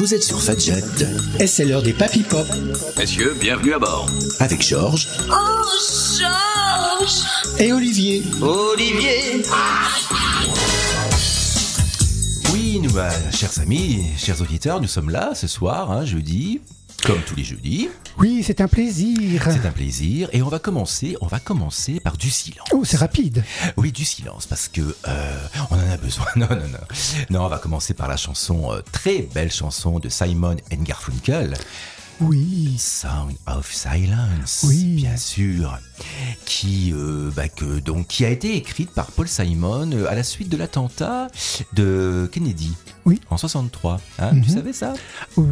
Vous êtes sur Fadjet et c'est l'heure des Papy Pop. Messieurs, bienvenue à bord. Avec Georges. Oh, Georges! Et Olivier. Olivier! Oui, nous, chers amis, chers auditeurs, nous sommes là ce soir, jeudi, comme tous les jeudis. Oui, c'est un plaisir. C'est un plaisir. Et on va commencer par du silence. Oh, c'est rapide. Oui, du silence, parce que on en a besoin. Non, on va commencer par la chanson, très belle chanson de Simon & Garfunkel. Oui. Sound of Silence, oui. Bien sûr, qui a été écrite par Paul Simon à la suite de l'attentat de Kennedy. Oui. En 63. Tu savais ça? Oui.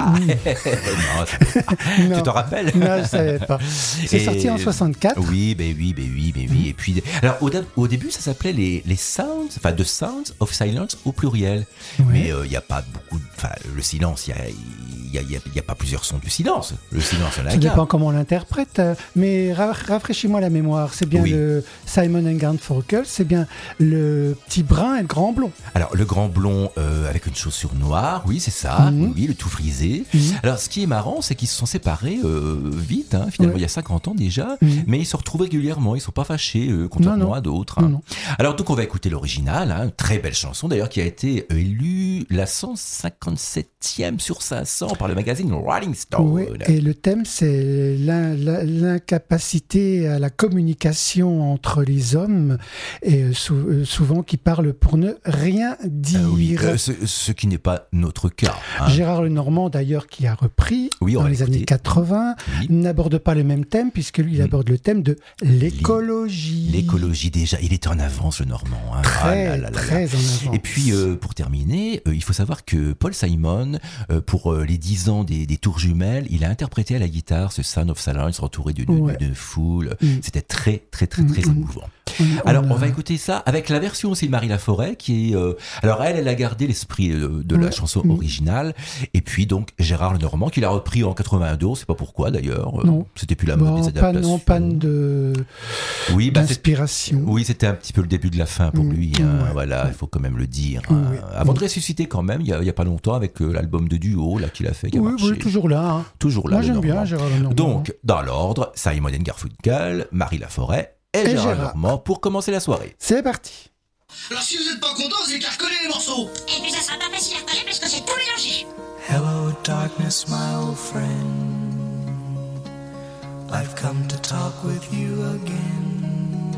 Non, tu t'en rappelles? Non, je savais pas. C'est sorti en 64. Oui. Et puis, alors au début, ça s'appelait les Sounds, enfin The Sounds of Silence au pluriel. Ouais. Mais il n'y a pas beaucoup, le silence, il y a pas plusieurs sons du silence. Le silence, on l'a. Ça dépend comment on l'interprète. Mais rafraîchis-moi la mémoire. C'est bien le Simon & Garfunkel, c'est bien le petit brun et le grand blond. Alors le grand blond avec une chaussure noire, oui c'est ça, oui, le tout frisé. Alors ce qui est marrant, c'est qu'ils se sont séparés vite, finalement il y a 50 ans déjà, mais ils se retrouvent régulièrement, ils sont pas fâchés, contrairement à d'autres. Non. Alors donc on va écouter l'original, très belle chanson d'ailleurs qui a été élue la 157e sur 500 par le magazine Rolling Stone. Oui, et le thème c'est l'incapacité à la communication entre les hommes et souvent qui parlent pour ne rien dire. Ce qui n'est pas notre cas. Gérard Lenormand d'ailleurs qui a repris dans les années 80 n'aborde pas le même thème puisque lui il aborde le thème de l'écologie. L'écologie déjà, il était en avance Lenormand. Très en avance. Et puis pour terminer, il faut savoir que Paul Simon, pour les 10 ans des Tours Jumelles, il a interprété à la guitare ce Sound of Silence entouré d'une foule. C'était très émouvant. Alors on va écouter ça avec la version aussi de Marie Laforêt qui est alors elle a gardé l'esprit de la chanson originale et puis donc Gérard Lenormand qui l'a repris en 82, on sait pas pourquoi d'ailleurs. C'était plus la mode des adaptations. Panne d'inspiration. Oui, c'était un petit peu le début de la fin pour lui. Voilà, il faut quand même le dire. Avant de ressusciter quand même, il y a pas longtemps avec l'album de duo là qu'il a fait, qui a marché. Oui, toujours là. Toujours là. Moi j'aime bien Gérard Lenormand. Donc dans l'ordre, Simon & Garfunkel, Marie Laforêt et Gérard Lenormand pour commencer la soirée. C'est parti. Alors si vous n'êtes pas content, vous n'avez qu'à recoller les morceaux. Et puis ça sera pas facile à recoller parce que c'est tout mélangé. Hello darkness my old friend, I've come to talk with you again,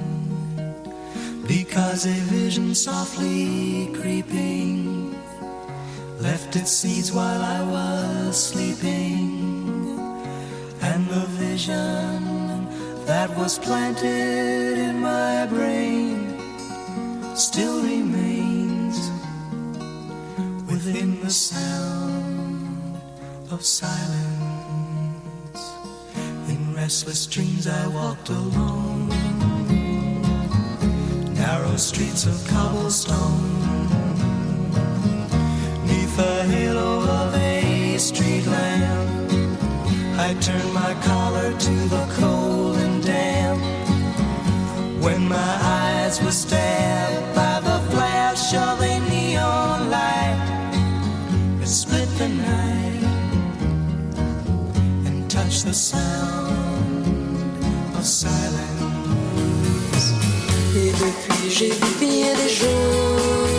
because a vision softly creeping left its seeds while I was sleeping, and the vision that was planted in my brain still remains within the sound of silence. In restless dreams I walked alone, narrow streets of cobblestone, neath the halo of a street lamp. I turned my collar to the cold and damp, when my eyes were stabbed by the flash of a neon light. It split the night and touched the sound of silence. Et depuis j'ai vu bien des gens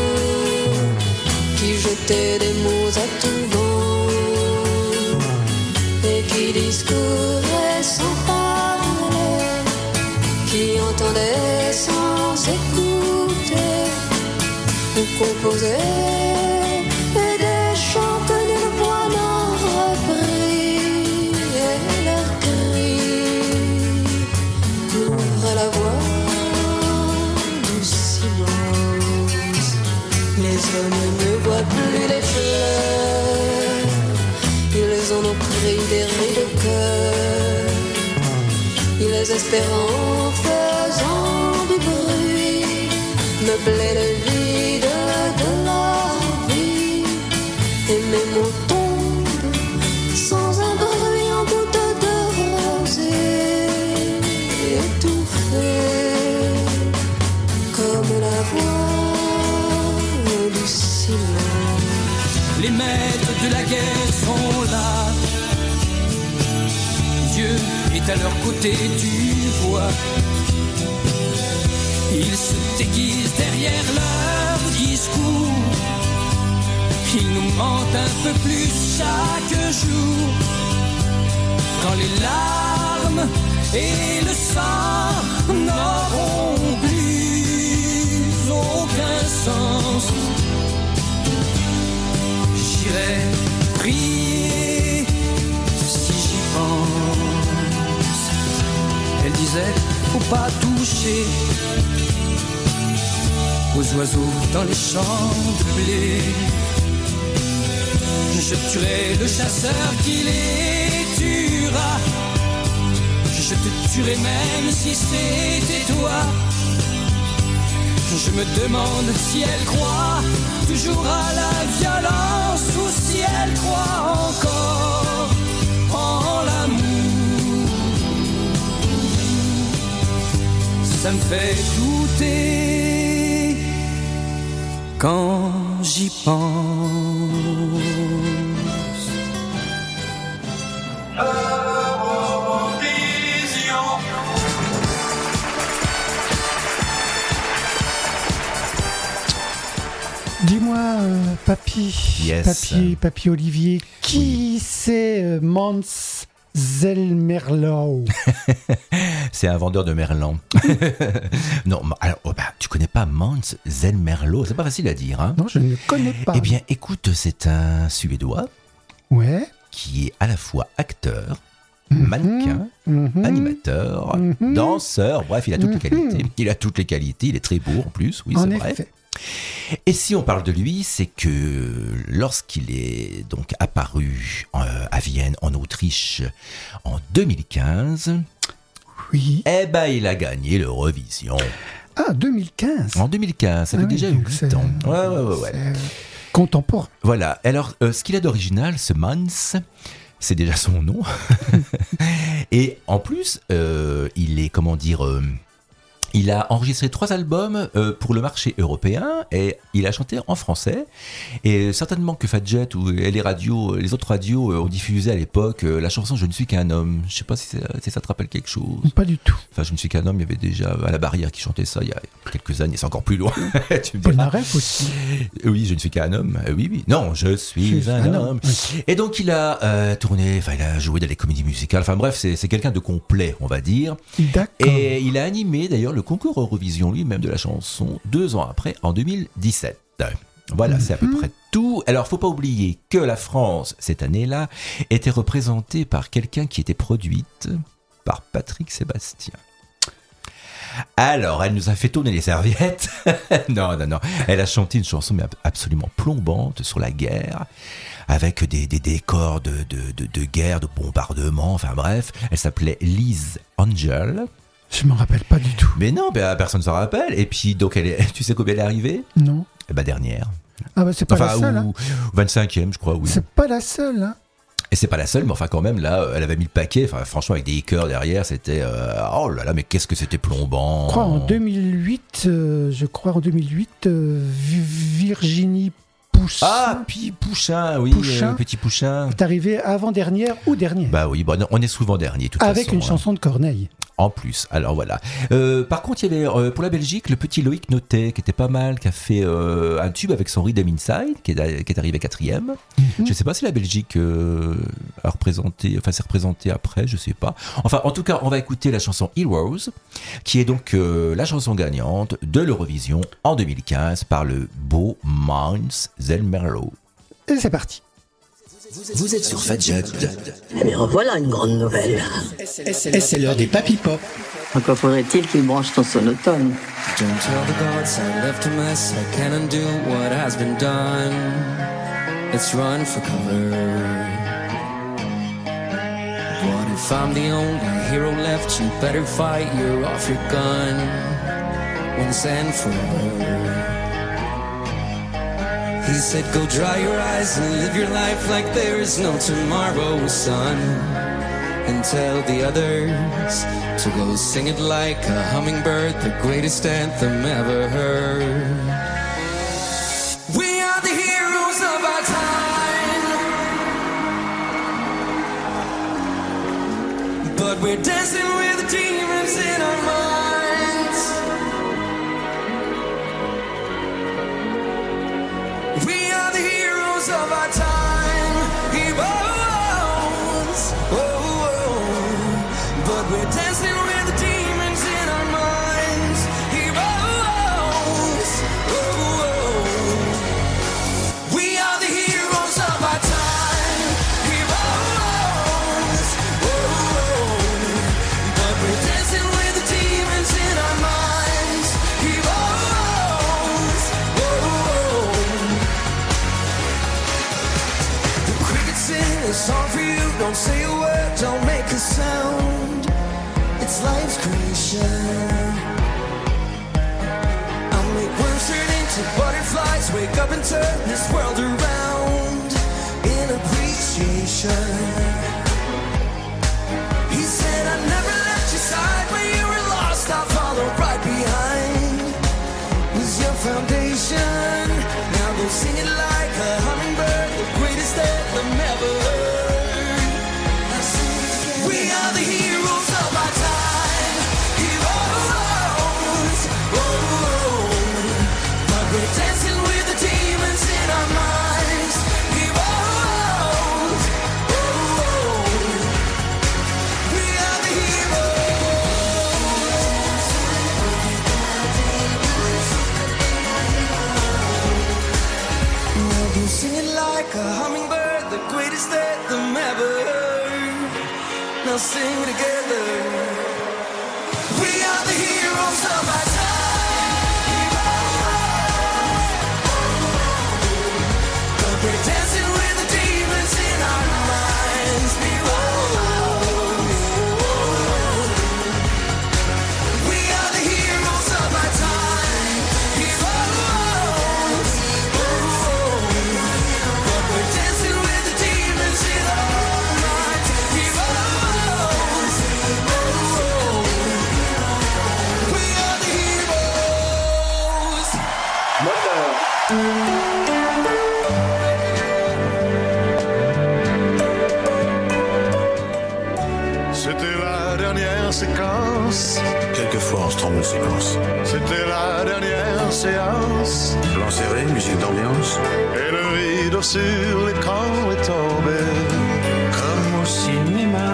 qui jetaient des mots à tout vent et qui discouraient sans parler, qui entendaient sans écouter ou composaient, et des chants que nulle voix n'en reprit, et leurs cris couvraient la voix du silence. Les hommes ne voient plus les fleurs, ils en ont pris des ris de cœur, ils espèrent en faisant du bruit meubler le vide de leur vie, et mes mots tombent sans un bruit en goutte de rosée, étouffée comme la voix du silence. Les maîtres de la guerre sont là. Dieu est à leur côté, tu vois. Ils se déguisent derrière leur discours. Ils nous mentent un peu plus chaque jour. Quand les larmes et le sang n'auront plus aucun sens, j'irai prier si j'y pense. Elle disait, faut pas toucher aux oiseaux dans les champs de blé. Je tuerai le chasseur qui les tuera. Je te tuerai même si c'était toi. Je me demande si elle croit toujours à la violence ou si elle croit encore en l'amour. Ça me fait douter quand j'y pense. Dis-moi, papy, Yes. papy Olivier, qui c'est Mans Zellmerlot? C'est un vendeur de merlan. Non, alors, tu connais pas Mans Zellmerlot? C'est pas facile à dire, hein? Non, je ne le connais pas. Eh bien, écoute, c'est un Suédois Ouais. qui est à la fois acteur, mannequin, animateur, danseur, bref, il a toutes les qualités. Il a toutes les qualités, il est très beau en plus, oui, En c'est vrai. effet. Et si on parle de lui, c'est que lorsqu'il est donc apparu à Vienne, en Autriche, en 2015, Oui. eh ben il a gagné l'Eurovision. Ah, 2015. En 2015, ça fait Ah oui, déjà donc 8 c'est- ans. Ouais. C'est contemporain. Voilà, alors ce qu'il a d'original, ce Mans, c'est déjà son nom. Et en plus, il est, comment dire... il a enregistré 3 albums pour le marché européen et il a chanté en français. Et certainement que Fadjet ou les autres radios ont diffusé à l'époque la chanson Je ne suis qu'un homme. Je sais pas si ça te rappelle quelque chose. Pas du tout. Enfin, Je ne suis qu'un homme, il y avait déjà à la Barrière qui chantait ça il y a quelques années, c'est encore plus loin. Tu me diras. Polnareff aussi. Oui, Je ne suis qu'un homme. Oui. Non, je suis un homme. Oui. Et donc il a tourné, il a joué dans les comédies musicales. Enfin bref, c'est quelqu'un de complet, on va dire. D'accord. Et il a animé d'ailleurs le concours Eurovision lui-même de la chanson 2 ans après, en 2017. Voilà, c'est à peu près tout. Alors, faut pas oublier que la France, cette année-là, était représentée par quelqu'un qui était produite par Patrick Sébastien. Alors, elle nous a fait tourner les serviettes. Non. Elle a chanté une chanson mais absolument plombante sur la guerre, avec des décors de guerre, de bombardement, enfin bref. Elle s'appelait Liz Angel. Je m'en rappelle pas du tout. Mais non, personne ne s'en rappelle. Et puis, donc, tu sais combien elle est arrivée? Non. Dernière. Ah bah c'est pas la seule. Ou 25e, je crois, oui. C'est pas la seule. Hein. Et c'est pas la seule, mais enfin, quand même, là, elle avait mis le paquet. Enfin, franchement, avec des chœurs derrière, c'était. Oh là là, mais qu'est-ce que c'était plombant. Je crois en 2008, Virginie Poussin. Ah, puis Pouchin, oui, Pouchin. petit Pouchin. Est arrivée avant-dernière ou dernière. Bah oui, on est souvent dernier, de toute Avec façon. une chanson de Corneille. En plus, alors voilà. Par contre, il y avait pour la Belgique le petit Loïc Notet qui était pas mal, qui a fait un tube avec son Rhythm Inside, qui est arrivé 4e. Je ne sais pas si la Belgique s'est représentée après, je sais pas. Enfin, en tout cas, on va écouter la chanson Heroes, qui est donc la chanson gagnante de l'Eurovision en 2015 par le beau Mans Zellmerlot. Et c'est parti. Vous êtes sur Fadjet. Eh bien, voilà une grande nouvelle. Et c'est l'heure des Papy Pop. Encore faudrait-il qu'il branche ton sonotone. Don't tell the gods I left a mess. I can't undo what has been done. Let's run for cover. What if I'm the only hero left? You better fight, you're off your gun. Once and forever. He said go dry your eyes and live your life like there is no tomorrow, son. And tell the others to go sing it like a hummingbird, the greatest anthem ever heard. We are the heroes of our time. But we're dancing with the demons in our minds. We are the heroes of our time, heroes. But we're dancing with the demons in our minds, heroes. We are the heroes of our time, heroes. But we're dancing with the demons in our minds, heroes. The crickets sing a song for you. Don't say a word, don't make a sound. It's life's creation. I'll make worms turn into butterflies. Wake up and turn this world around in appreciation. He said, I never left your side when you were lost. I'll follow right behind. Was your foundation. Now go sing it like a hummingbird, the greatest anthem ever heard. We are the heroes of our time, heroes. But we're dancing with the demons in our minds, heroes. We are the heroes. Now go sing it like a hummingbird, the greatest anthem ever heard. Now sing together. We are the heroes of our time. But we're dancing with the demons in our minds. We are the heroes of our time. Heroes. But we're dancing with the demons in our minds. Heroes. We are the heroes. C'était la dernière séquence. Quelquefois, on se trompe de séquence. C'était la dernière séance. Plan serré, musique d'ambiance. Et le rideau sur l'écran est tombé. Comme au cinéma.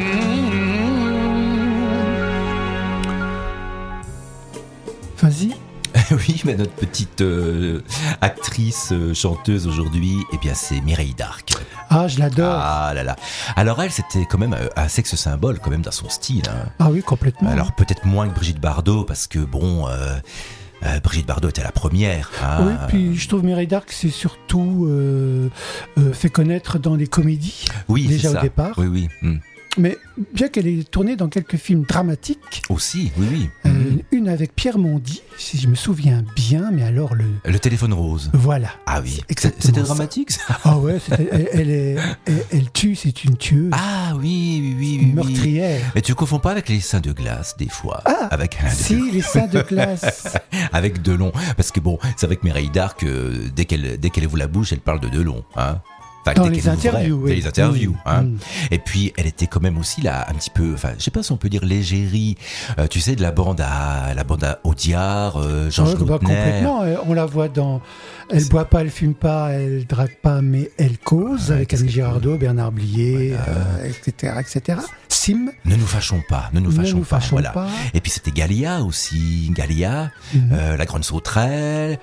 Vas-y. Oui, mais notre petite actrice, chanteuse aujourd'hui, eh bien c'est Mireille Darc. Ah, je l'adore. Ah là là. Alors elle, c'était quand même un sexe symbole quand même dans son style. Hein. Ah oui, complètement. Alors peut-être moins que Brigitte Bardot, parce que bon... Brigitte Bardot était la première. Hein. Oui, puis je trouve Mireille Darc s'est surtout fait connaître dans les comédies, oui, déjà c'est au ça. départ. Oui, oui. Mais bien qu'elle ait tourné dans quelques films dramatiques. Aussi, oui, oui. Une avec Pierre Mondy, si je me souviens bien, mais alors Le téléphone rose. Voilà. Ah oui. Exactement. C'était dramatique, ça. Ah ouais, elle tue, c'est une tueuse. Ah oui. Une meurtrière. Mais tu confonds pas avec les seins de glace, des fois. Ah, avec Alain si, Delon. les seins de glace. Avec Delon. Parce que bon, c'est vrai que Mireille Darc, dès qu'elle ouvre la bouche, elle parle de Delon. Hein. Enfin, dans les interviews, oui. Les interviews, hein. Et puis, elle était quand même aussi là, un petit peu, enfin, je sais pas si on peut dire l'égérie, tu sais, de la bande à Audiard, Georges Lautner. Complètement. On la voit dans, elle boit pas, elle fume pas, elle drague pas, mais elle cause, avec Annie Girardot, Bernard Blier, etc. Sim. Ne nous fâchons pas. Voilà. Pas. Et puis c'était Galia aussi, La Grande Sauterelle,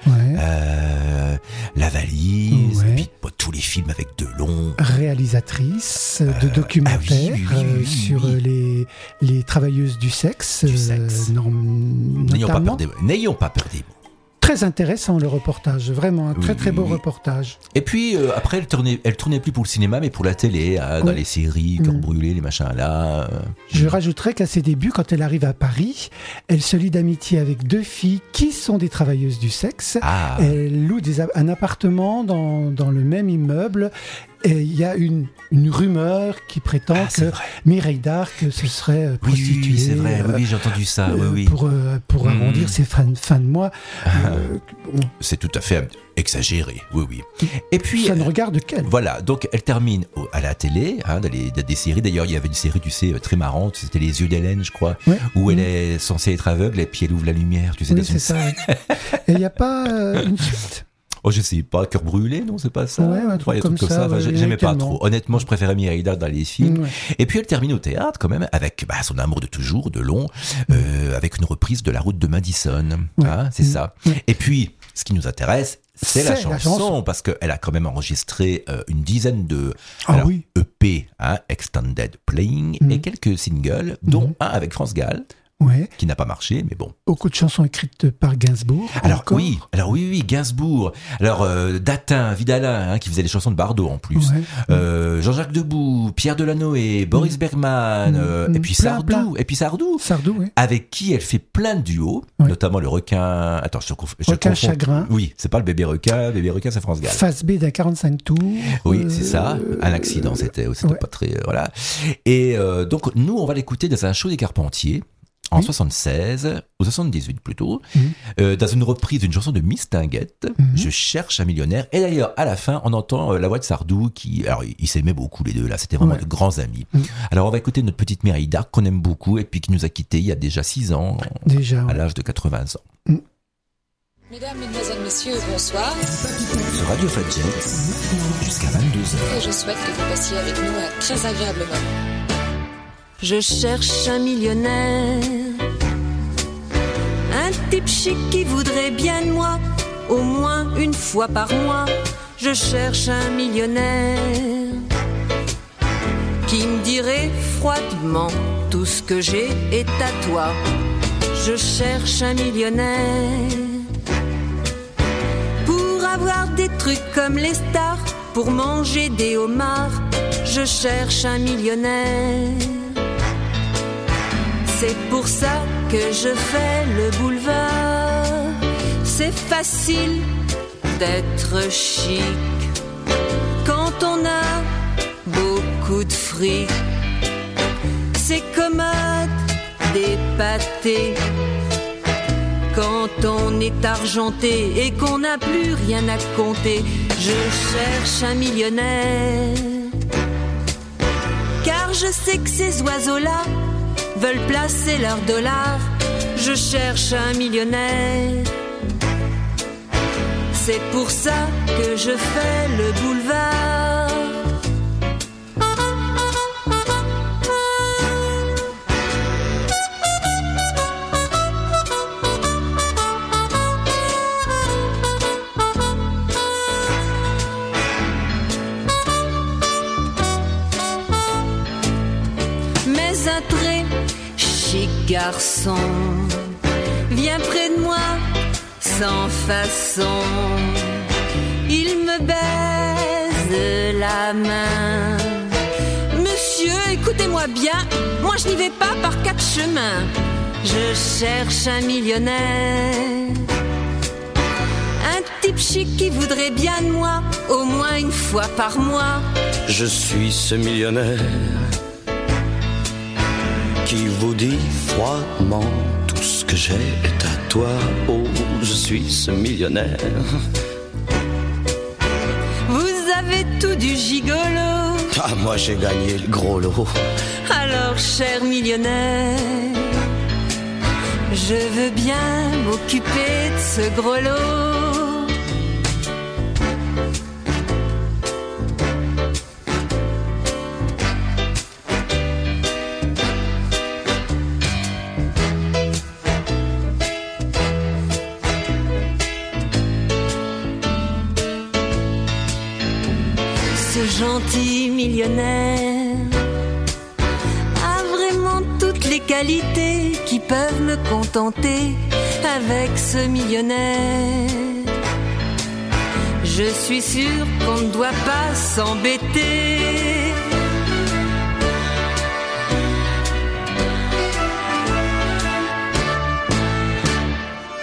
La Valise, et puis tous les films avec Delon. Réalisatrice de documentaires sur les travailleuses du sexe. N'ayons pas peur des mots. Très intéressant le reportage, vraiment un très beau reportage. Et puis après elle tournait plus pour le cinéma mais pour la télé, dans les séries, Cœur brûlé, les machins là. Je rajouterais qu'à ses débuts, quand elle arrive à Paris, elle se lie d'amitié avec deux filles qui sont des travailleuses du sexe. Elle loue un appartement dans le même immeuble Et il y a une rumeur qui prétend que Mireille d'Arc se serait prostituée. Oui, c'est vrai, oui, j'ai entendu ça. Oui. Pour arrondir ses fins de mois. C'est tout à fait exagéré, oui. Et puis, ça ne regarde qu'elle. Voilà, donc elle termine à la télé, dans des séries. D'ailleurs, il y avait une série, tu sais, très marrante, c'était Les Yeux d'Hélène, je crois, où elle est censée être aveugle et puis elle ouvre la lumière, tu sais. Oui, c'est ça. Et il n'y a pas une suite? Oh, je sais pas, Cœur brûlé, non, c'est pas ça. Ouais, un truc comme ça. Enfin, j'aimais pas trop. Honnêtement, je préférais Mireille d'Arc dans les films. Ouais. Et puis elle termine au théâtre quand même avec son amour de toujours, de long, avec une reprise de La Route de Madison. C'est ça. Et puis, ce qui nous intéresse, c'est la chanson, parce qu'elle a quand même enregistré une dizaine de EP, Extended Playing, et quelques singles, dont un avec France Gall. Ouais. Qui n'a pas marché, mais bon. Beaucoup de chansons écrites par Gainsbourg. Alors oui, Gainsbourg. Alors Datin, Vidalin, qui faisait les chansons de Bardot en plus. Ouais. Jean-Jacques Debout, Pierre Delanoë, Boris Bergman, et puis Sardou. Et puis Sardou, oui. Avec qui elle fait plein de duos, notamment le requin. Attends, je Requin Chagrin. Oui, c'est pas le bébé requin c'est France Gall. Face B d'un 45 tours. Oui, c'est ça. Un accident, c'était pas très. Voilà. Et donc, nous, on va l'écouter dans un show des Carpentiers. En 76, ou 78 plutôt, dans une reprise d'une chanson de Mistinguett, Je cherche un millionnaire. Et d'ailleurs, à la fin, on entend la voix de Sardou qui... Alors, ils s'aimaient beaucoup les deux, là, c'était vraiment de grands amis. Alors, on va écouter notre petite Mireille d'Arc qu'on aime beaucoup et puis qui nous a quittés il y a déjà 6 ans, à l'âge de 80 ans. Mesdames, Mesdemoiselles, Messieurs, bonsoir. Sur Radio Fadjet, jusqu'à 22h. Et je souhaite que vous passiez avec nous un très agréable moment. Je cherche un millionnaire, un type chic qui voudrait bien de moi, au moins une fois par mois. Je cherche un millionnaire qui me dirait froidement tout ce que j'ai est à toi. Je cherche un millionnaire pour avoir des trucs comme les stars, pour manger des homards. Je cherche un millionnaire. C'est pour ça que je fais le boulevard. C'est facile d'être chic quand on a beaucoup de fric. C'est commode d'épater quand on est argenté et qu'on n'a plus rien à compter. Je cherche un millionnaire, car je sais que ces oiseaux-là veulent placer leurs dollars. Je cherche un millionnaire. C'est pour ça que je fais le boulevard. Mais un très chic garçon vient près de moi sans façon. Il me baise la main. Monsieur, écoutez-moi bien, moi je n'y vais pas par 4 chemins. Je cherche un millionnaire, un type chic qui voudrait bien de moi, au moins une fois par mois. Je suis ce millionnaire qui vous dit froidement tout ce que j'ai est à toi. Oh, je suis ce millionnaire. Vous avez tout du gigolo. Ah, moi j'ai gagné le gros lot. Alors, cher millionnaire, je veux bien m'occuper de ce gros lot. Gentil millionnaire a vraiment toutes les qualités qui peuvent me contenter. Avec ce millionnaire, je suis sûr qu'on ne doit pas s'embêter.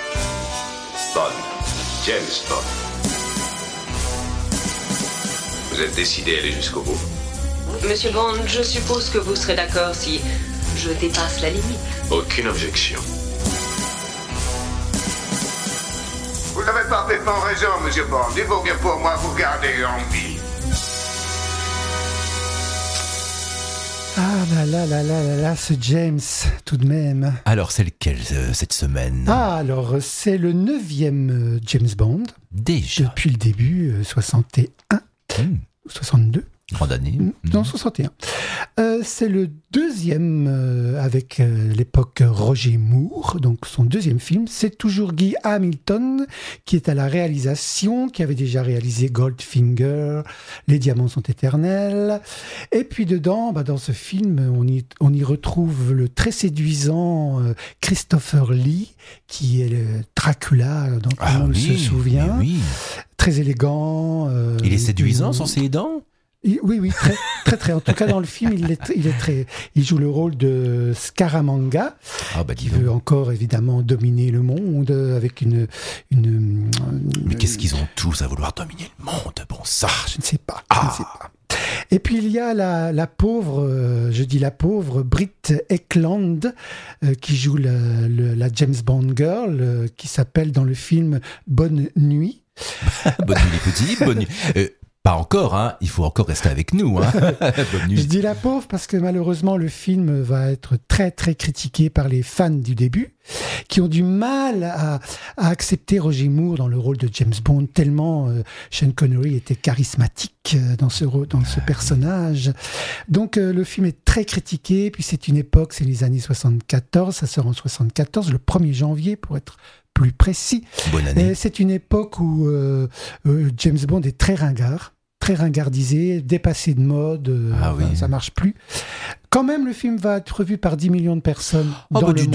Bond, James Bond. Vous êtes décidé à aller jusqu'au bout. Monsieur Bond, je suppose que vous serez d'accord si je dépasse la limite. Aucune objection. Vous avez parfaitement raison, monsieur Bond. Il vaut bien pour moi vous garder en vie. Ah là, ce James, tout de même. Alors, c'est lequel cette semaine? Ah, alors, c'est le 9e James Bond. Déjà. Depuis le début, 61, 62. Grande année. Non, 61. C'est le 2e avec l'époque Roger Moore, donc son 2e film. C'est toujours Guy Hamilton qui est à la réalisation, qui avait déjà réalisé Goldfinger, Les Diamants sont éternels. Et puis dedans, dans ce film, on y retrouve le très séduisant Christopher Lee, qui est le Dracula, dont tout le monde se souvient. Oui. Très élégant. Il est séduisant sans ses dents? Oui, très. En tout cas, dans le film, il joue le rôle de Scaramanga, qui veut encore évidemment dominer le monde avec une. Mais qu'est-ce qu'ils ont tous à vouloir dominer le monde? Bon, ça. Je ne sais pas. Et puis il y a la pauvre Britt Ekland qui joue la James Bond girl qui s'appelle dans le film Bonne Nuit. Bonne nuit les petits, bonne nuit. Pas encore, hein. Il faut encore rester avec nous. Hein. Bonne nuit. Je dis la pauvre parce que malheureusement le film va être très très critiqué par les fans du début, qui ont du mal à accepter Roger Moore dans le rôle de James Bond, tellement Sean Connery était charismatique dans ce personnage. Donc le film est très critiqué, puis c'est une époque, c'est les années 74, ça sort en 74, le 1er janvier pour être plus précis. Bonne année. Et c'est une époque où James Bond est très ringardisé, dépassé de mode, ça marche plus. Quand même, le film va être revu par 10 millions de personnes dans le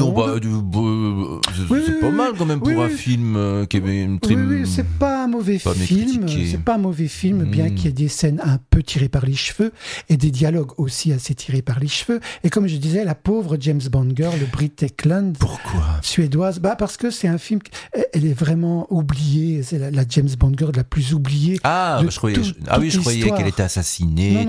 monde. C'est pas mal quand même pour un film qui est une trim... Oui, c'est pas un mauvais film. C'est pas un mauvais film, bien qu'il y ait des scènes un peu tirées par les cheveux et des dialogues aussi assez tirés par les cheveux. Et comme je disais, la pauvre James Bond girl, le Britt Ekland, suédoise, parce que c'est un film, elle est vraiment oubliée. C'est la James Bond girl la plus oubliée. Je croyais qu'elle était assassinée,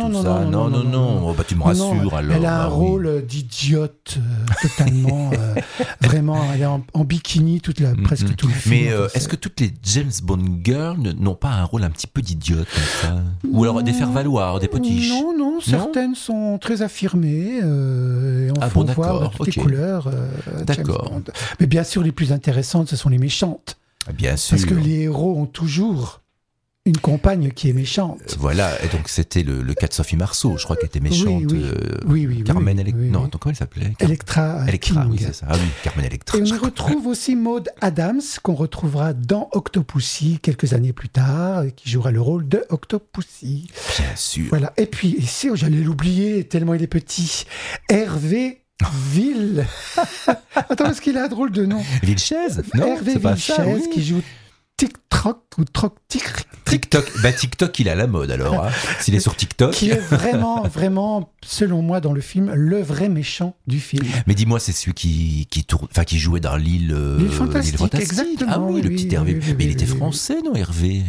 Non. Tu me rassures alors. Elle a un rôle d'idiote totalement, vraiment. Elle est en bikini presque tout le film. Mais est-ce que toutes les James Bond girls n'ont pas un rôle un petit peu d'idiote comme ça? Ou alors des faire-valoir, des potiches? Non, certaines sont très affirmées et on peut voir de toutes les couleurs. D'accord. James Bond. Mais bien sûr, les plus intéressantes, ce sont les méchantes. Bien sûr. Parce que les héros ont toujours une compagne qui est méchante. Voilà, et donc c'était le cas de Sophie Marceau, je crois qu'elle était méchante. Oui. Carmen Electra. Non, comment elle s'appelait? Electra King. Oui, c'est ça. Ah oui, Carmen Electra. Et on y retrouve aussi Maud Adams, qu'on retrouvera dans Octopussy quelques années plus tard, qui jouera le rôle de Octopussy. Bien sûr. Voilà. Et puis, ici, j'allais l'oublier tellement il est petit, Hervé Ville. Attends, parce qu'il a un drôle de nom. Vilches? Non, Hervé Vilches, qui joue TikTok ou TikTok. TikTok, il est à la mode alors. Hein. S'il est sur TikTok. Qui est vraiment, selon moi, dans le film, le vrai méchant du film. Mais dis-moi, c'est celui qui jouait dans l'île Fantastique. Exactement. Ah oui, le petit Hervé. Mais il était français, non, Hervé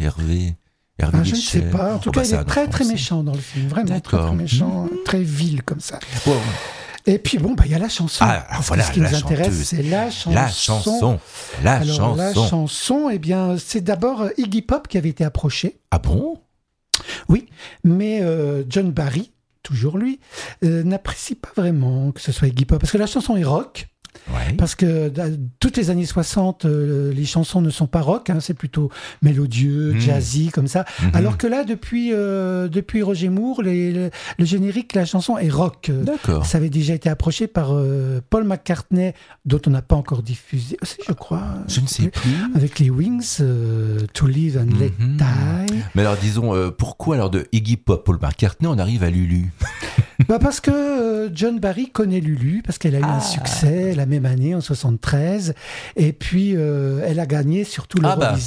je ne sais pas. En tout cas, il est très, très méchant dans le film. Vraiment très méchant, très vil comme ça. Bon. Et puis il y a la chanson. Voilà, ce qui nous intéresse, c'est la chanson. La chanson, c'est d'abord Iggy Pop qui avait été approché. Ah bon? Oui, mais John Barry, toujours lui, n'apprécie pas vraiment que ce soit Iggy Pop, parce que la chanson est rock. Ouais. Parce que toutes les années 60, les chansons ne sont pas rock, c'est plutôt mélodieux, jazzy, comme ça. Alors que là, depuis Roger Moore, le générique, la chanson est rock. D'accord. Ça avait déjà été approché par Paul McCartney, dont on n'a pas encore diffusé aussi, je crois. Je ne sais plus. Avec les Wings, To Live and Let Die. Mais alors, disons, pourquoi alors de Iggy Pop, Paul McCartney, on arrive à Lulu? Parce que John Barry connaît Lulu, parce qu'elle a eu un succès la même année, en 73, et puis elle a gagné surtout l'Eurovision.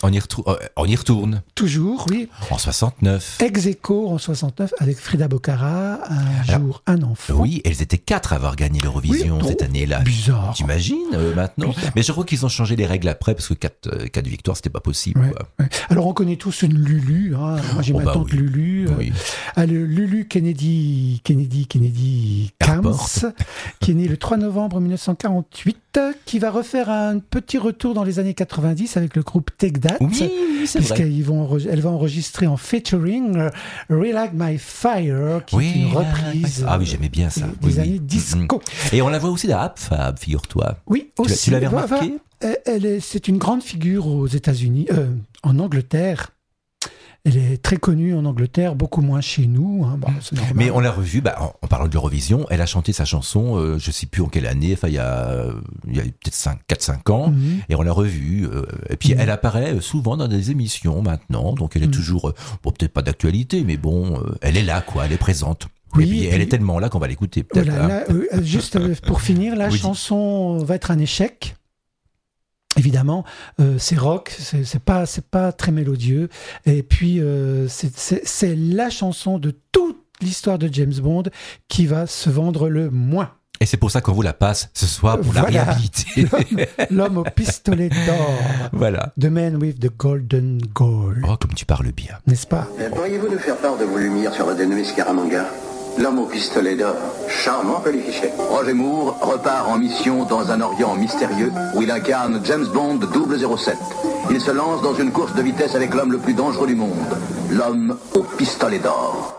On y retourne. Toujours, oui. En 69. Ex aequo en 69 avec Frida Boccara, un enfant. Oui, elles étaient 4 à avoir gagné l'Eurovision cette année-là. Bizarre. T'imagines maintenant bizarre. Mais je crois qu'ils ont changé les règles après parce que 4 victoires, c'était pas possible. Ouais, quoi. ouais. Alors on connaît tous une Lulu. Hein. Moi j'ai ma tante Lulu. Oui. Le Lulu Kennedy Camps, qui est né le 3 novembre 1948, qui va refaire un petit retour dans les années 90 avec le groupe Take That. Oui, c'est vrai. Elle va enregistrer en featuring Relight My Fire, qui est une reprise. Ah oui, j'aimais bien ça. Des années disco. Et on la voit aussi dans Ab Fab, figure-toi. Oui, aussi. Tu l'avais remarqué ? C'est une grande figure aux États-Unis, en Angleterre. Elle est très connue en Angleterre, beaucoup moins chez nous. Hein. Bon, mais on l'a revue, en parlant de l'Eurovision, elle a chanté sa chanson, je ne sais plus en quelle année, il y a peut-être 4-5 ans, et on l'a revue. Et puis elle apparaît souvent dans des émissions maintenant, donc elle est toujours, peut-être pas d'actualité, mais bon, elle est là, quoi, elle est présente. Oui, et puis elle est tellement là qu'on va l'écouter, peut-être. Voilà, juste pour finir, la chanson va être un échec. Évidemment, c'est rock, c'est pas très mélodieux. Et puis, c'est la chanson de toute l'histoire de James Bond qui va se vendre le moins. Et c'est pour ça qu'on vous la passe ce soir pour la réhabiliter. L'homme au pistolet d'or. Voilà. The Man with the Golden Goal. Oh, comme tu parles bien. N'est-ce pas? Pourriez-vous nous faire part de vos lumières sur le dénommé Scaramanga? L'homme au pistolet d'or. Charmant pélifichet. Roger Moore repart en mission dans un Orient mystérieux où il incarne James Bond 007. Il se lance dans une course de vitesse avec l'homme le plus dangereux du monde. L'homme au pistolet d'or.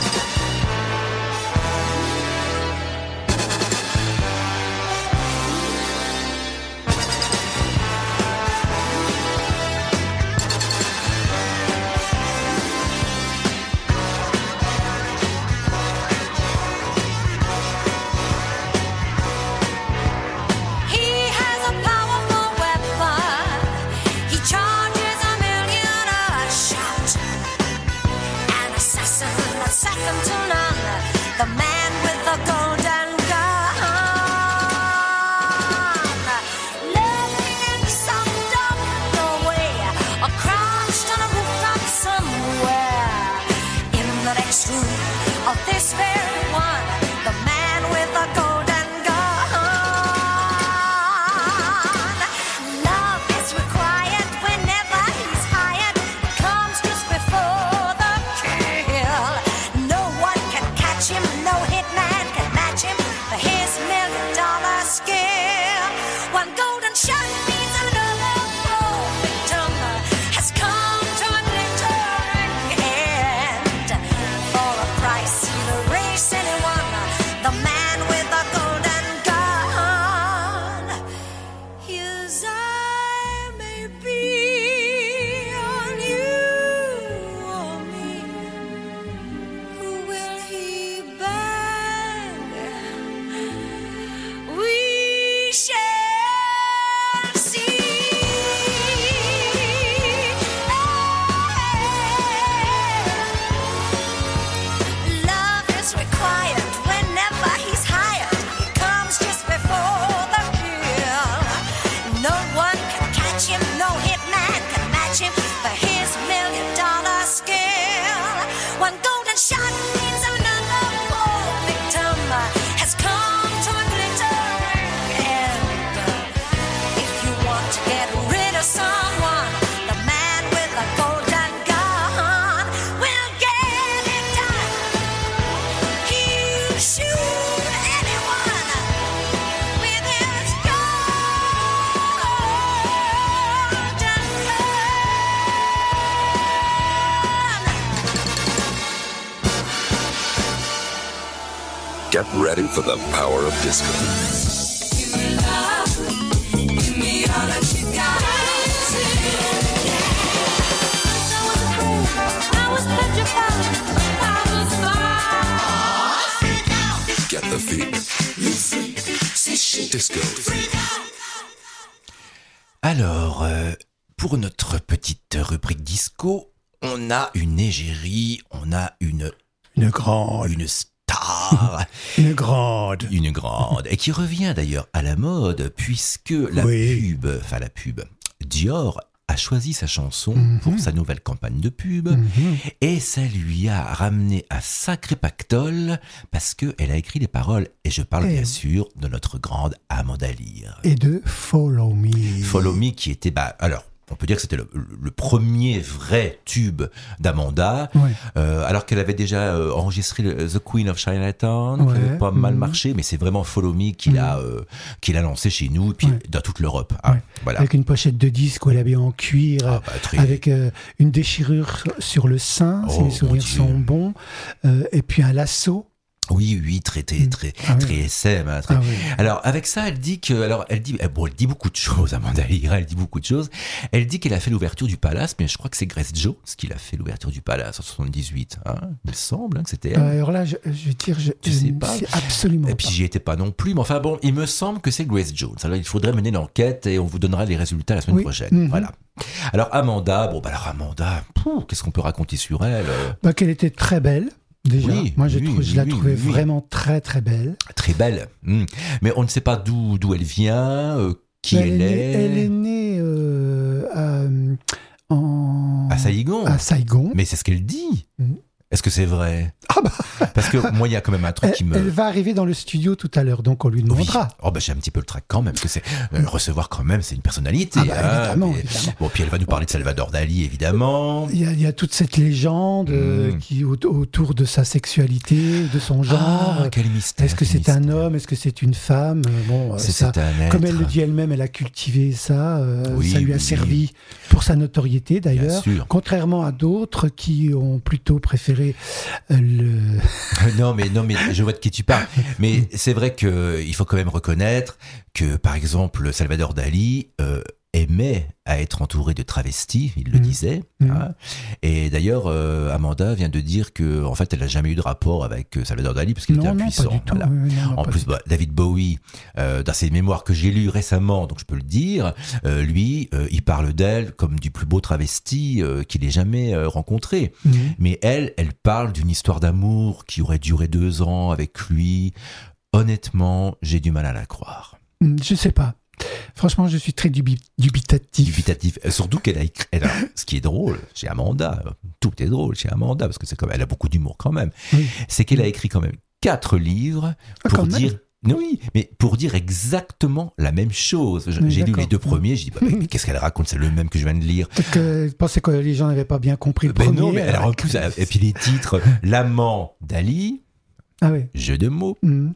Get ready for the power of disco. Get the feet. Disco. Alors, pour notre petite rubrique disco, on a une égérie, on a une grande, une star, une grande, et qui revient d'ailleurs à la mode puisque la pub, Dior a choisi sa chanson pour sa nouvelle campagne de pub et ça lui a ramené un sacré pactole parce qu'elle a écrit les paroles et je parle bien sûr de notre grande Amanda Lear. Et de Follow Me. Follow Me qui était, alors on peut dire que c'était le premier vrai tube d'Amanda, alors qu'elle avait déjà enregistré The Queen of Chinatown, qui avait pas mal marché, mais c'est vraiment Follow Me qu'il a lancé chez nous, et puis dans toute l'Europe. Voilà. Avec une pochette de disque où elle avait en cuir, avec une déchirure sur le sein, si mes souvenirs sont bons, et puis un lasso. Oui, très SM. Alors, avec ça, elle dit beaucoup de choses, Amanda Lear, elle dit beaucoup de choses. Elle dit qu'elle a fait l'ouverture du Palace, mais je crois que c'est Grace Jones qui l'a fait l'ouverture du Palace en 78. Il me semble que c'était elle. Alors là, je vais dire, je sais pas. Absolument pas. Et puis, j'y étais pas non plus, mais enfin bon, il me semble que c'est Grace Jones. Alors, il faudrait mener l'enquête et on vous donnera les résultats la semaine prochaine. Voilà. Alors, Amanda, qu'est-ce qu'on peut raconter sur elle? Qu'elle était très belle. Déjà, moi je la trouvais vraiment très très belle. Très belle. Mais on ne sait pas d'où elle vient, qui elle est. Elle est née à Saïgon. À Saïgon. Mais c'est ce qu'elle dit. Est-ce que c'est vrai? Parce que moi, il y a quand même un truc qui me... Elle va arriver dans le studio tout à l'heure, donc on lui demandera. J'ai un petit peu le trac quand même, parce que c'est recevoir quand même, c'est une personnalité. Évidemment. Bon, puis elle va nous parler de Salvador Dali, évidemment. Il y a toute cette légende qui autour de sa sexualité, de son genre. Quel mystère. Est-ce que c'est un homme? Est-ce que c'est une femme? C'est un être. Comme elle le dit elle-même, elle a cultivé ça. Ça lui a servi pour sa notoriété, d'ailleurs. Contrairement à d'autres qui ont plutôt préféré Non, mais je vois de qui tu parles. Mais c'est vrai qu'il faut quand même reconnaître que, par exemple, Salvador Dali aimait à être entouré de travestis, il le disait. Et d'ailleurs, Amanda vient de dire que, en fait, elle n'a jamais eu de rapport avec Salvador Dali parce qu'il était impuissant. En plus, David Bowie, dans ses mémoires que j'ai lues récemment, donc je peux le dire, lui, il parle d'elle comme du plus beau travesti qu'il ait jamais rencontré. Mais elle parle d'une histoire d'amour qui aurait duré 2 ans avec lui. Honnêtement, j'ai du mal à la croire. Je sais pas. Franchement, je suis très dubitatif. Surtout qu'elle a écrit. Ce qui est drôle chez Amanda, tout est drôle chez Amanda, parce que c'est comme elle a beaucoup d'humour quand même. C'est qu'elle a écrit quand même 4 livres pour dire. Oui, mais pour dire exactement la même chose. J'ai lu les 2 premiers, j'ai dit, mais qu'est-ce qu'elle raconte? C'est le même que je viens de lire. Peut-être qu'elle pensait que les gens n'avaient pas bien compris le premier. Non, mais alors en plus, et puis les titres, L'amant d'Ali. Jeu de mots.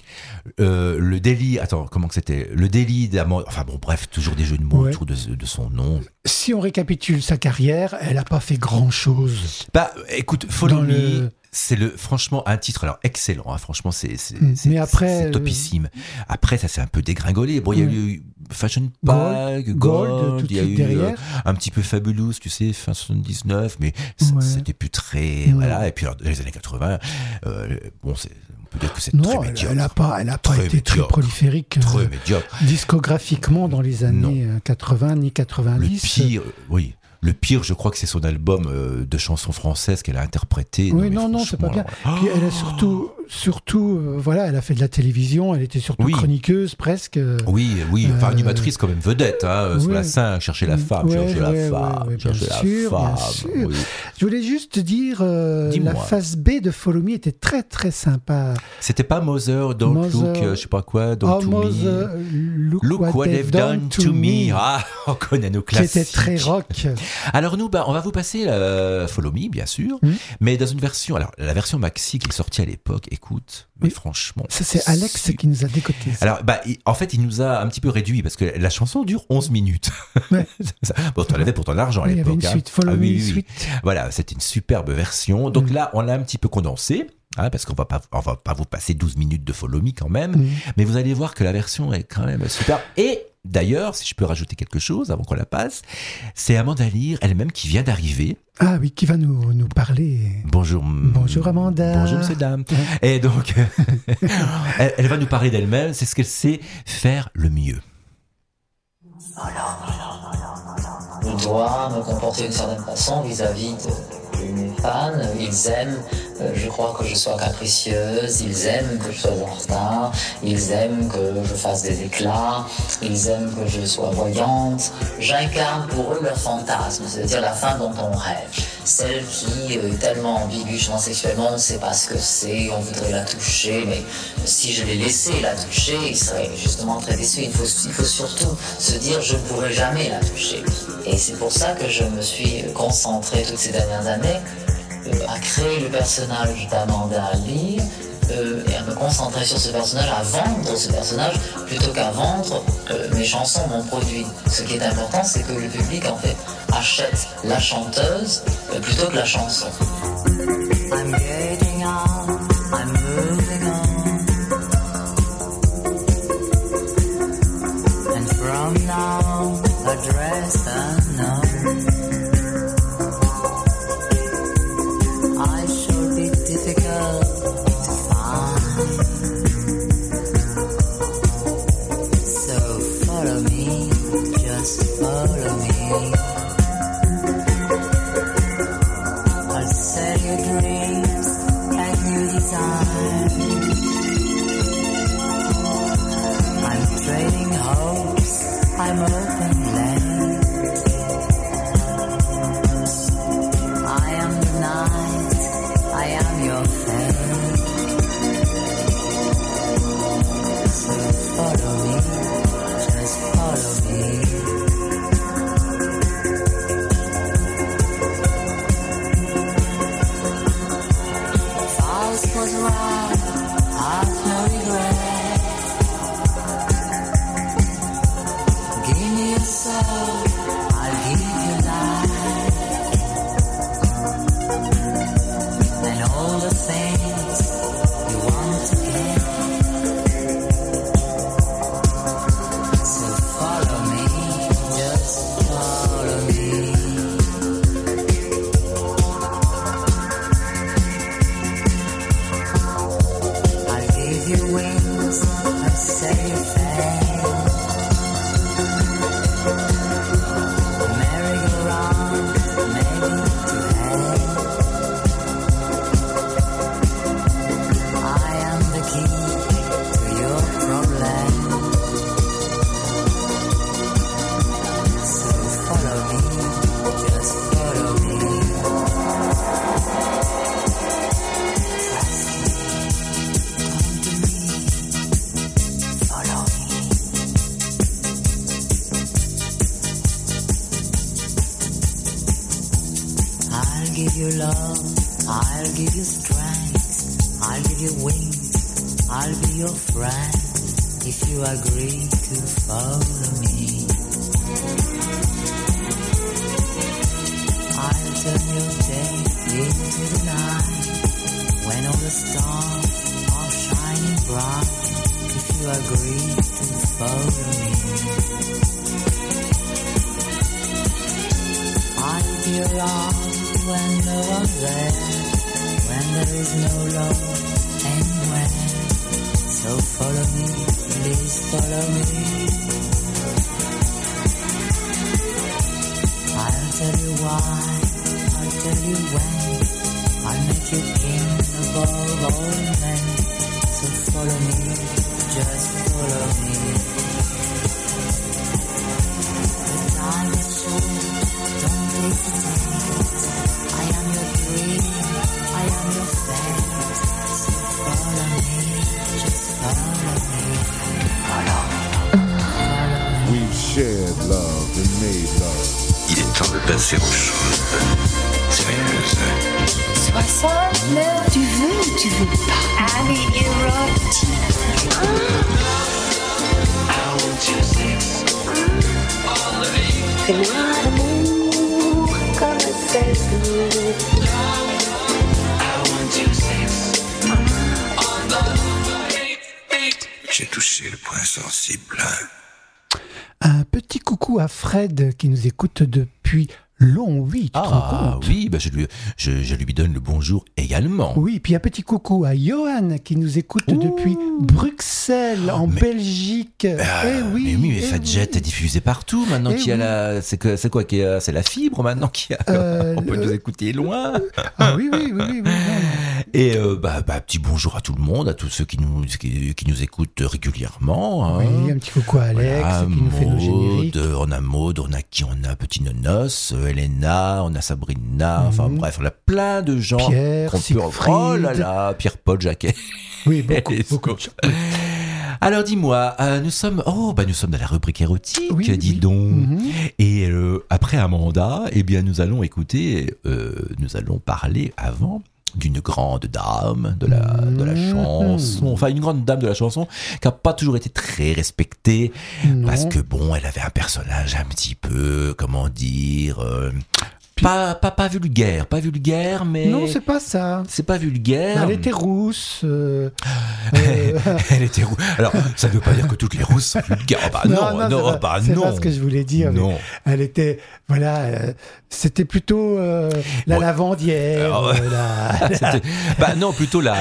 Le délit, comment que c'était? Le délit d'amant, bref, toujours des jeux de mots autour de son nom. Si on récapitule sa carrière, elle n'a pas fait grand-chose. Écoute, Follow Me, c'est franchement un titre excellent, franchement c'est topissime. Après ça s'est un peu dégringolé. Bon, il y a eu Fashion Pack, Gold, il y a eu un petit peu Fabulous, tu sais, fin 79, mais c'était plus très et puis dans les années 80, on peut dire que c'est très médiocre. Elle a pas été très prolifique. Très médiocre. Discographiquement dans les années 80 ni 90. Le pire, je crois que c'est son album de chansons françaises qu'elle a interprété. Non, c'est pas bien. Puis elle a surtout, elle a fait de la télévision, elle était surtout chroniqueuse presque. Oui, animatrice quand même, vedette, sur la scène, chercher la femme, chercher la femme. Je voulais juste dire, la phase B de Follow Me était très très sympa. C'était pas Mother, Don't Look, je sais pas quoi, Don't to Me. Look what they've done to me. On connaît nos classiques. C'était très rock. Alors nous, on va vous passer Follow Me, bien sûr, mais dans une version, la version maxi qui est sortie à l'époque, écoute, mais franchement... Ça, c'est Alex qui nous a décoté ça. Alors, en fait, il nous a un petit peu réduit, parce que la chanson dure 11 minutes. Bon, tu en avais pour ton argent à l'époque. Il y avait une suite, Follow Me, suite. Voilà, c'était une superbe version. Donc là, on l'a un petit peu condensé. Parce qu'on va pas vous passer 12 minutes de Follow Me quand même, mais vous allez voir que la version est quand même super. Et d'ailleurs, si je peux rajouter quelque chose avant qu'on la passe, c'est Amanda Lear elle-même qui vient d'arriver. Ah oui, qui va nous parler. Bonjour Amanda. Bonjour monsieur, dame. Et donc, elle va nous parler d'elle-même, c'est ce qu'elle sait faire le mieux. Je dois me comporter d'une certaine façon vis-à-vis mes fans. Ils aiment, je crois, que je sois capricieuse, ils aiment que je sois en retard, ils aiment que je fasse des éclats, ils aiment que je sois voyante. J'incarne pour eux leur fantasme, c'est-à-dire la femme dont on rêve. Celle qui est tellement ambiguë sexuellement, on ne sait pas ce que c'est, on voudrait la toucher, mais si je les laissais la toucher, ils seraient justement très déçus. Il faut surtout se dire, je ne pourrai jamais la toucher. Et c'est pour ça que je me suis concentrée toutes ces dernières années à créer le personnage d'Amanda Lee et à me concentrer sur ce personnage, à vendre ce personnage plutôt qu'à vendre mes chansons, mon produit. Ce qui est important, c'est que le public en fait achète la chanteuse plutôt que la chanson. I'm getting on, I'm moving on, and from now address unknown. I shall be difficult to find, so follow me, just follow me. I'll sell your dreams and your desire. I'm trading hopes, I'm open land. I am the night, I am your fate. So follow me, just follow me. Faust was right, have no regret. Give me your soul, I'll give you life, and all the things you want to get. So follow me, just follow me. I'll give you wings, I'll set you free. Merry-go-round, maybe to hell. I am the key to your problem. So follow me, just follow me. Trust me, come to me, follow me. I'll give you love, I'll give you strength, I'll give you wings, I'll be your friend, if you agree to follow me. I'll turn your day into the night, when all the stars are shining bright, if you agree to follow me. I'll be around when no one's there, when there is no love anywhere. So follow me, please follow me. I'll tell you why, I'll tell you when, I'll make you king above all men. So follow me, just follow me. The time is short, don't hesitate. I am your dream, I am your fate. So follow me, just follow me. We've shared love and made love. Il est temps de passer aux choses sérieuses. 69. Tu veux ou tu veux pas? Allez, érotique. Fais-moi l'amour comme c'est doux. J'ai touché le point sensible. Un petit coucou à Fred qui nous écoute depuis long, oui, tu te rends compte. Oui, bah je lui donne le bonjour également. Oui, puis un petit coucou à Johan qui nous écoute depuis Bruxelles, en Belgique. Mais Fadjet est diffusé partout maintenant qu'il y a c'est quoi c'est la fibre maintenant on peut nous écouter loin. Oui. Et petit bonjour à tout le monde, à tous ceux qui nous écoutent régulièrement. Hein. Oui, un petit coucou à Alex qui nous fait nos génériques. On a Maud, on a Petit Nonos, Elena, on a Sabrina, enfin bref, on a plein de gens. Pierre, Siegfried. Oh là là, Pierre-Paul Jacquet. Oui, beaucoup. Alors dis-moi, nous sommes dans la rubrique érotique, dis donc. Et après Amanda, nous allons parler avant d'une grande dame de la chanson, enfin une grande dame de la chanson qui n'a pas toujours été très respectée parce que elle avait un personnage un petit peu, comment dire, pas vulgaire, mais... Non, c'est pas ça. C'est pas vulgaire. Elle était rousse. Elle était rousse. Alors, ça ne veut pas dire que toutes les rousses sont vulgaires. Non. C'est pas ce que je voulais dire. Non. Elle était, c'était plutôt la lavandière. Non, plutôt la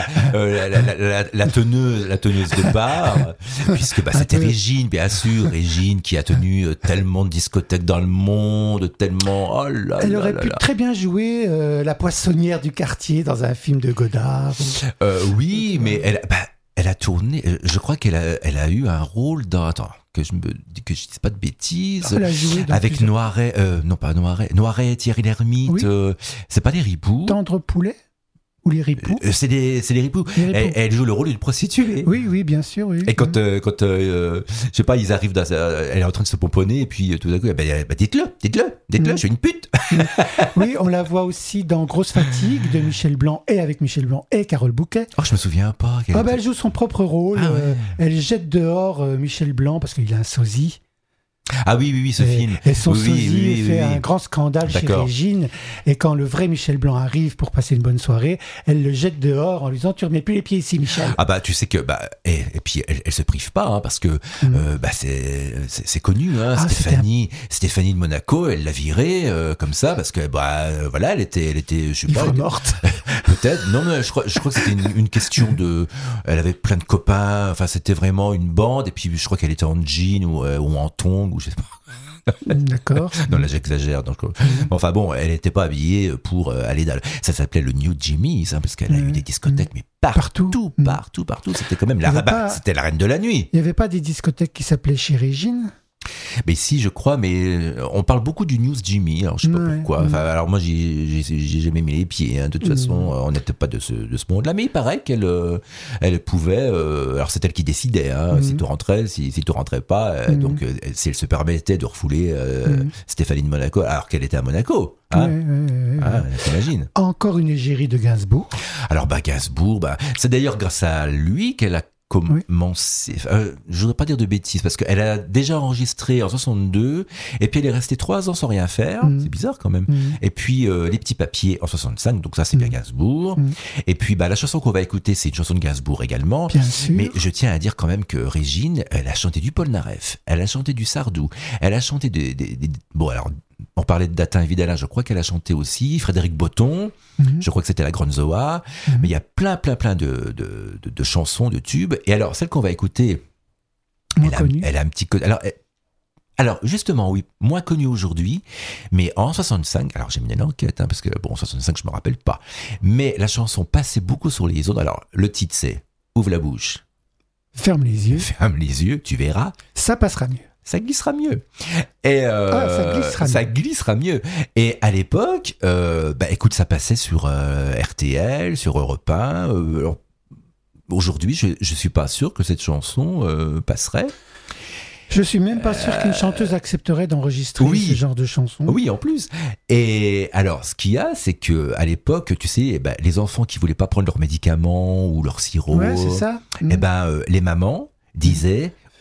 teneuse de bar, puisque c'était Régine, bien sûr, Régine qui a tenu tellement de discothèques dans le monde, tellement... Oh là Elle là aurait pu très bien jouer la poissonnière du quartier dans un film de Godard. Oui, mais elle a tourné. Je crois qu'elle a eu un rôle dans. Attends, que je dise pas de bêtises. Avec Noiret, Noiret, Thierry Lhermitte. Oui. C'est pas les Ripoux. Tendre Poulet. Ou les Ripoux. C'est les Ripoux. Elle joue le rôle d'une prostituée. Oui, bien sûr. Oui. Et quand je sais pas, ils arrivent, elle est en train de se pomponner, et puis tout d'un coup, dites-le, je suis une pute. Oui, on la voit aussi dans Grosse Fatigue de Michel Blanc, et avec Michel Blanc et Carole Bouquet. Oh, je me souviens pas. Elle joue son propre rôle. Elle jette dehors Michel Blanc parce qu'il a un sosie. Ah oui, ce film. Et son sosie fait un grand scandale chez Régine. Et quand le vrai Michel Blanc arrive pour passer une bonne soirée, elle le jette dehors en lui disant « Tu remets plus les pieds ici, Michel !» Tu sais que... et puis, elle se prive pas, parce que c'est connu. Stéphanie de Monaco, elle l'a virée comme ça, parce que, elle était je sais pas... morte. Peut-être. Non, mais je crois que c'était une question de... Elle avait plein de copains, enfin, c'était vraiment une bande, et puis je crois qu'elle était en jean ou en tongs, ou je sais pas. D'accord. Non, là j'exagère. Donc, elle n'était pas habillée pour aller dans. Ça s'appelait le New Jimmy's, parce qu'elle a eu des discothèques, mais partout. C'était quand même c'était la reine de la nuit. Il n'y avait pas des discothèques qui s'appelaient chez Régine? Mais si, je crois, mais on parle beaucoup du News Jimmy, alors je sais pas pourquoi. Alors moi, j'ai jamais mis les pieds. De toute façon, on n'était pas de ce monde-là. Mais il paraît qu'elle pouvait. Alors c'est elle qui décidait. Si tu rentrais, si tu rentrais pas. Donc si elle se permettait de refouler Stéphanie de Monaco, alors qu'elle était à Monaco. T'imagines. Encore une égérie de Gainsbourg. Alors Gainsbourg, c'est d'ailleurs grâce à lui qu'elle a commencé, je voudrais pas dire de bêtises, parce qu'elle a déjà enregistré en 62, et puis elle est restée 3 ans sans rien faire, c'est bizarre quand même, et puis Les Petits Papiers en 65, donc ça c'est bien Gainsbourg, et puis la chanson qu'on va écouter, c'est une chanson de Gainsbourg également, bien sûr. Mais je tiens à dire quand même que Régine, elle a chanté du Polnareff, elle a chanté du Sardou, elle a chanté bon alors, on parlait de Datin et Vidalin, je crois qu'elle a chanté aussi, Frédéric Botton, je crois que c'était la Grande Zoa, mais il y a plein de chansons, de tubes, et alors celle qu'on va écouter, elle a un petit côté, alors justement oui, moins connue aujourd'hui, mais en 65, alors j'ai mené l'enquête, parce que en 65 je me rappelle pas, mais la chanson passait beaucoup sur les ondes. Alors le titre c'est Ouvre la bouche, ferme les yeux, tu verras, ça passera mieux. Ça glissera mieux. Et ça glissera mieux. Et à l'époque, écoute, ça passait sur RTL, sur Europe 1. Aujourd'hui, je suis pas sûr que cette chanson passerait. Je suis même pas sûr qu'une chanteuse accepterait d'enregistrer ce genre de chanson. Oui, en plus. Et alors, ce qu'il y a, c'est que à l'époque, tu sais, les enfants qui voulaient pas prendre leurs médicaments ou leur sirop, c'est ça. les mamans disaient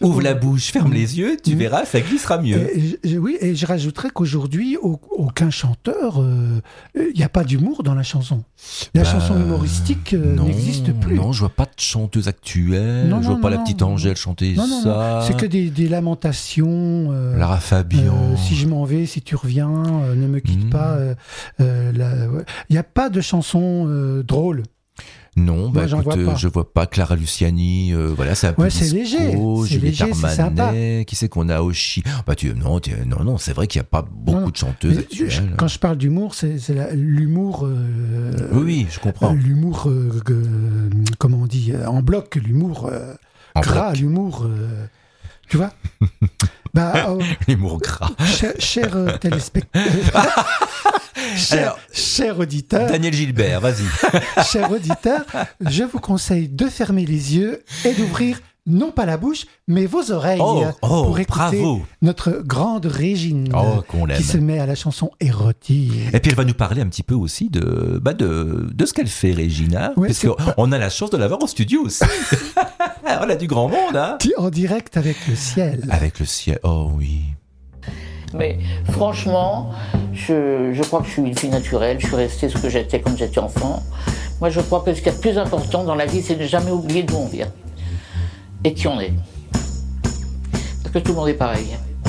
Ouvre la bouche, ferme les yeux, tu verras, ça glissera mieux. Oui, et je rajouterais qu'aujourd'hui, aucun chanteur, il n'y a pas d'humour dans la chanson. La chanson humoristique n'existe plus. Non, je vois pas de chanteuse actuelle, je vois pas la petite Angèle chanter ça. Non. C'est que des lamentations. Lara Fabian. Si je m'en vais, si tu reviens, ne me quitte pas. Il n'y a pas de chanson drôle. Non, bah écoute, je vois pas Clara Luciani, voilà, c'est un peu c'est léger, Juliette Armanet, qui c'est qu'on a Oshi. Bah non, c'est vrai qu'il n'y a pas beaucoup de chanteuses actuelles. Quand je parle d'humour, c'est l'humour. Oui, je comprends. L'humour, comment on dit, en bloc, l'humour gras, l'humour. Tu vois? L'humour gras. Cher téléspectateur. Cher auditeur. Daniel Gilbert, vas-y. Cher auditeur, je vous conseille de fermer les yeux et d'ouvrir non pas la bouche, mais vos oreilles pour écouter notre grande Régine qui se met à la chanson érotique. Et puis elle va nous parler un petit peu aussi de ce qu'elle fait, Regina, parce qu'on a la chance de l'avoir au studio aussi. On a du grand monde, hein. En direct avec le ciel. Avec le ciel, oh oui. Mais franchement, je crois que je suis une fille naturelle, je suis restée ce que j'étais quand j'étais enfant. Moi, je crois que ce qu'il y a de plus important dans la vie, c'est de ne jamais oublier d'où on vient et qui on est. Parce que tout le monde est pareil.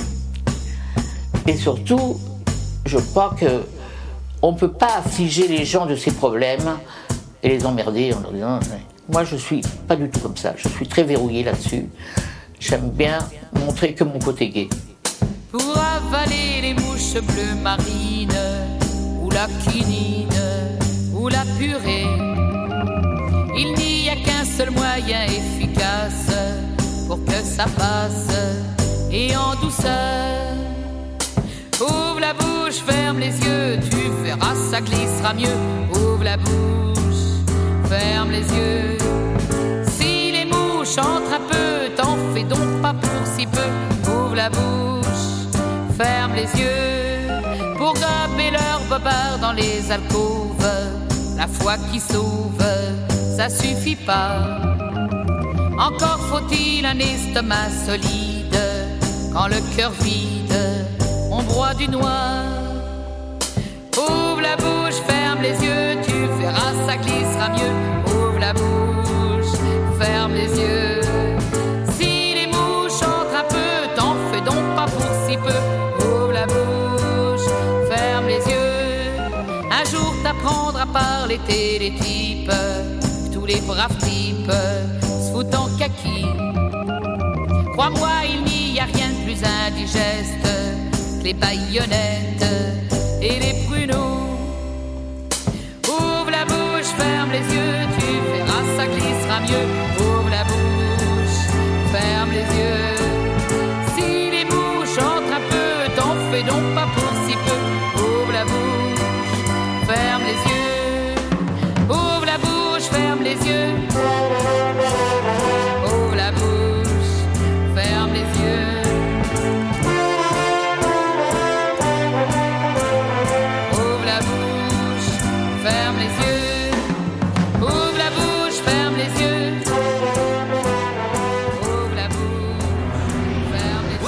Et surtout, je crois qu'on ne peut pas affliger les gens de ces problèmes et les emmerder en leur disant... Moi, je ne suis pas du tout comme ça. Je suis très verrouillée là-dessus. J'aime bien montrer que mon côté gay. Pour avaler les mouches bleues marines, ou la quinine, ou la purée, il n'y a qu'un seul moyen efficace pour que ça passe, et en douceur. Ouvre la bouche, ferme les yeux, tu verras, ça glissera mieux. Ouvre la bouche, ferme les yeux. Si les mouches entrent un peu, t'en fais donc pas pour si peu. Ouvre la bouche, ferme les yeux, pour grimper leur bobard dans les alcôves. La foi qui sauve, ça suffit pas. Encore faut-il un estomac solide, quand le cœur vide, on broie du noir. Ouvre la bouche, ferme les yeux, tu verras, ça glissera mieux. Ouvre la bouche, ferme les yeux. Si les mouches entrent un peu, t'en fais donc pas pour si peu. Ouvre la bouche, ferme les yeux. Un jour t'apprendras à parler télétype, tous les braves types se foutent en kaki. Crois-moi, il n'y a rien de plus indigeste que les baïonnettes et les pruneaux. Ouvre la bouche, ferme les yeux, tu verras, ça glissera mieux. Ouvre la bouche, ferme les yeux. Si les mouches entrent un peu, t'en fais donc pas pour si peu. Ouvre la bouche, ferme les yeux. Ouvre la bouche, ferme les yeux. Ouvre la bouche, ferme les yeux. Ouvre la bouche, ferme les yeux. Ouvre la bouche, ferme les yeux. Ouvre la bouche, ferme les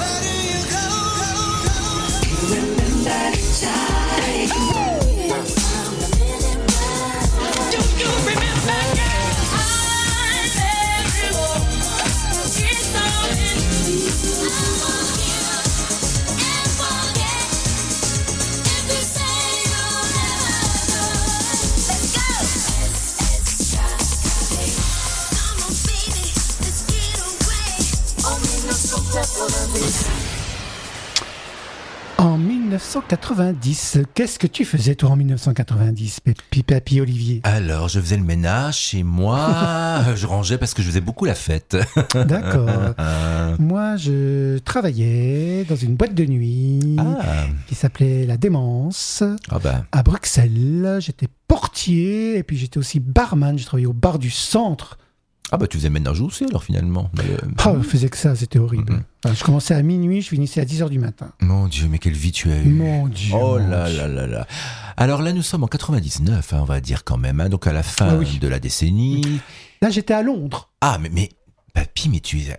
En 1990, qu'est-ce que tu faisais toi en 1990, Papy Olivier? Alors, je faisais le ménage chez moi, je rangeais parce que je faisais beaucoup la fête. D'accord. Moi, je travaillais dans une boîte de nuit qui s'appelait La Démence à Bruxelles. J'étais portier et puis j'étais aussi barman. Je travaillais au bar du centre. Ah bah tu faisais ménage aussi alors finalement. Je faisais que ça, c'était horrible. Je commençais à minuit, je finissais à 10h du matin. Mon Dieu, mais quelle vie tu as eue. Mon Dieu. Oh là là là là. Alors là nous sommes en 99, on va dire quand même, donc à la fin de la décennie. Là j'étais à Londres. Ah mais papy, mais tu es... Mais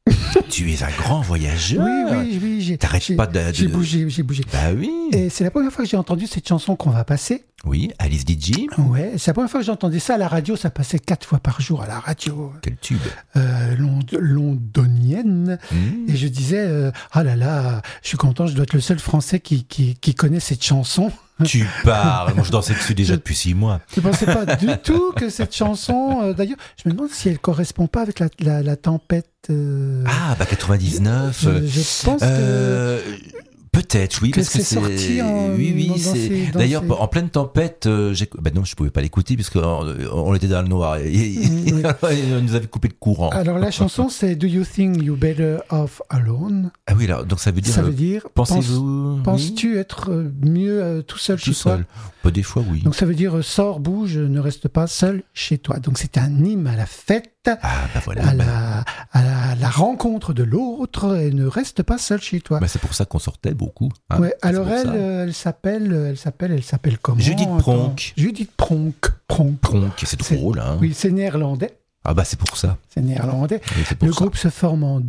Tu es un grand voyageur. Oui. T'arrêtes pas de... J'ai bougé. Bah oui. Et c'est la première fois que j'ai entendu cette chanson qu'on va passer. Oui, Alice DJ. Ouais, c'est la première fois que j'ai entendu ça à la radio. Ça passait 4 fois par jour à la radio. Quel tube. Londonienne. Et je disais, ah là là, je suis content, je dois être le seul Français qui connaît cette chanson. Tu parles. Moi, je dansais dessus déjà depuis 6 mois. Je ne pensais pas du tout que cette chanson... d'ailleurs, je me demande si elle ne correspond pas avec la tempête... Ah, bah 99. Je pense que... Peut-être, oui, parce que c'est sorti en... D'ailleurs, en pleine tempête, non, je pouvais pas l'écouter puisque on était dans le noir. On nous avait coupé le courant. Alors la chanson, c'est Do You Think You Better Off Alone? Ah oui, alors donc ça veut dire. Penses-tu être mieux tout seul chez toi? Pas des fois, oui. Donc ça veut dire sors, bouge, ne reste pas seul chez toi. Donc c'est un hymne à la fête. À la rencontre de l'autre et ne reste pas seul chez toi. Bah c'est pour ça qu'on sortait beaucoup. Hein, ouais, alors elle s'appelle comment? Judith Pronk. Judith Pronk. Pronk, c'est drôle. Hein. Oui, c'est néerlandais. Ah bah c'est pour ça. C'est néerlandais. Le groupe se forme en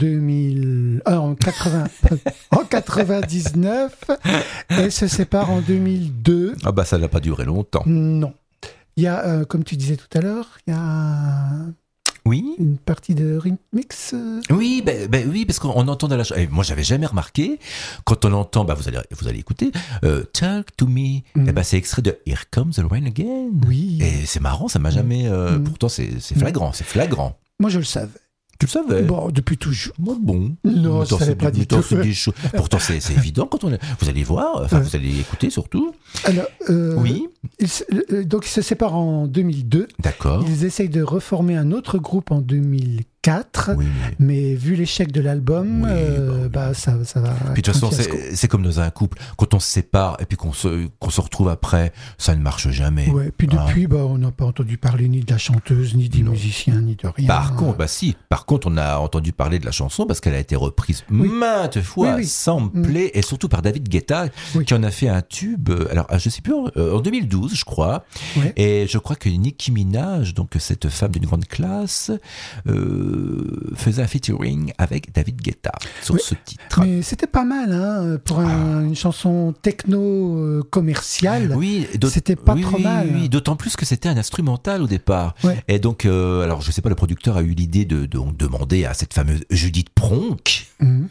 99 et se sépare en 2002. Ah bah ça n'a pas duré longtemps. Non. Il y a, comme tu disais tout à l'heure, il y a une partie de remix. Oui, oui, parce qu'on entend dans la chanson. Moi, j'avais jamais remarqué quand on entend. Bah, vous allez écouter. Talk to me. C'est extrait de Here Comes the Rain Again. Oui. Et c'est marrant, ça m'a jamais. Pourtant, c'est flagrant, c'est flagrant. Moi, je le savais. Tu le savais? Bon, depuis toujours. Bon. Non, je ne savais pas du tout. Pourtant, c'est évident quand on. Vous allez voir, vous allez écouter surtout. Alors, oui. Donc, ils se séparent en 2002. D'accord. Ils essayent de reformer un autre groupe en 2004. Oui. Mais vu l'échec de l'album, ça va. Puis de toute façon, c'est comme dans un couple. Quand on se sépare et puis qu'on se retrouve après, ça ne marche jamais. Ouais. Puis depuis, on n'a pas entendu parler ni de la chanteuse, ni des musiciens, ni de rien. Par contre, on a entendu parler de la chanson parce qu'elle a été reprise maintes fois, samplée, et surtout par David Guetta, qui en a fait un tube. Alors, je sais plus, en 2012, je crois. Ouais. Et je crois que Nicki Minaj, donc cette femme d'une grande classe, faisait un featuring avec David Guetta sur ce titre. Mais c'était pas mal, pour une chanson techno commerciale. Oui, c'était pas trop mal. Oui, d'autant plus que c'était un instrumental au départ. Ouais. Et donc, alors je sais pas, le producteur a eu l'idée de demander à cette fameuse Judith Pronk.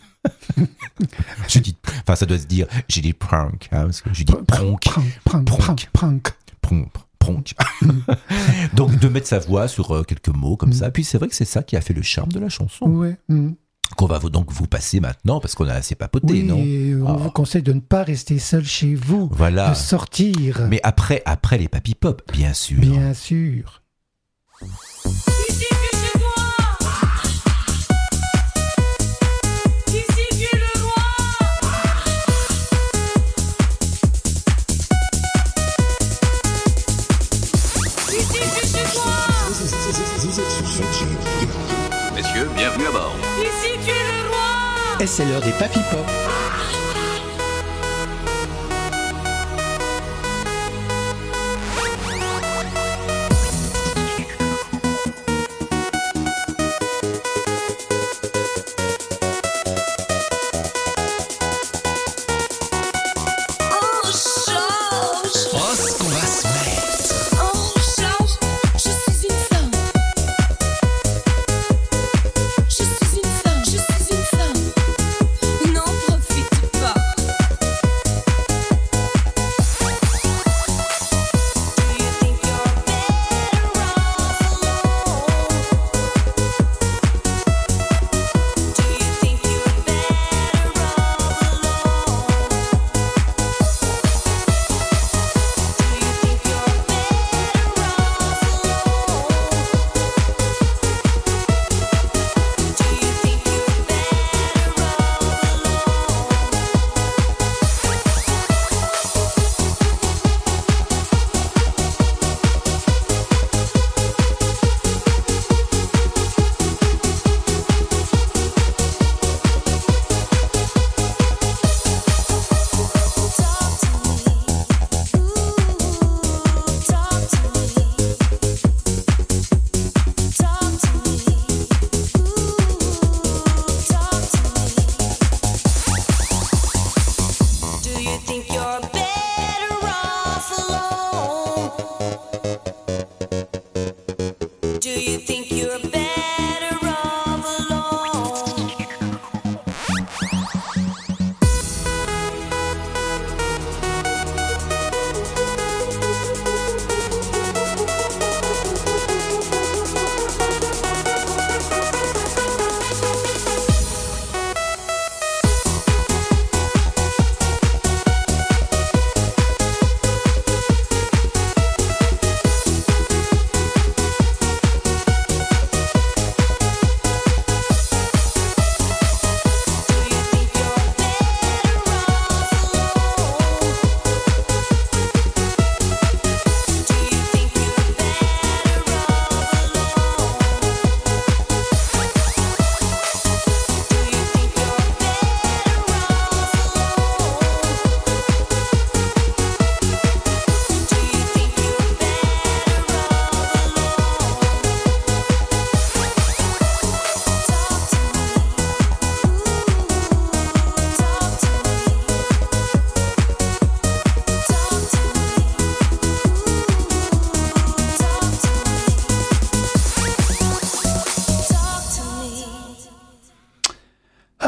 Ça doit se dire Judith Pronk, parce que Judith Pronk. Pronk. Donc de mettre sa voix sur quelques mots comme ça. Puis c'est vrai que c'est ça qui a fait le charme de la chanson. Ouais. Qu'on va donc vous passer maintenant parce qu'on a assez papoté, non? Et on vous conseille de ne pas rester seul chez vous. Voilà. De sortir. Mais après les papy pop, bien sûr. Bien sûr. Messieurs, bienvenue à bord. Ici tu es le roi. Et c'est l'heure des papy pop. Je suis une femme, une empereur.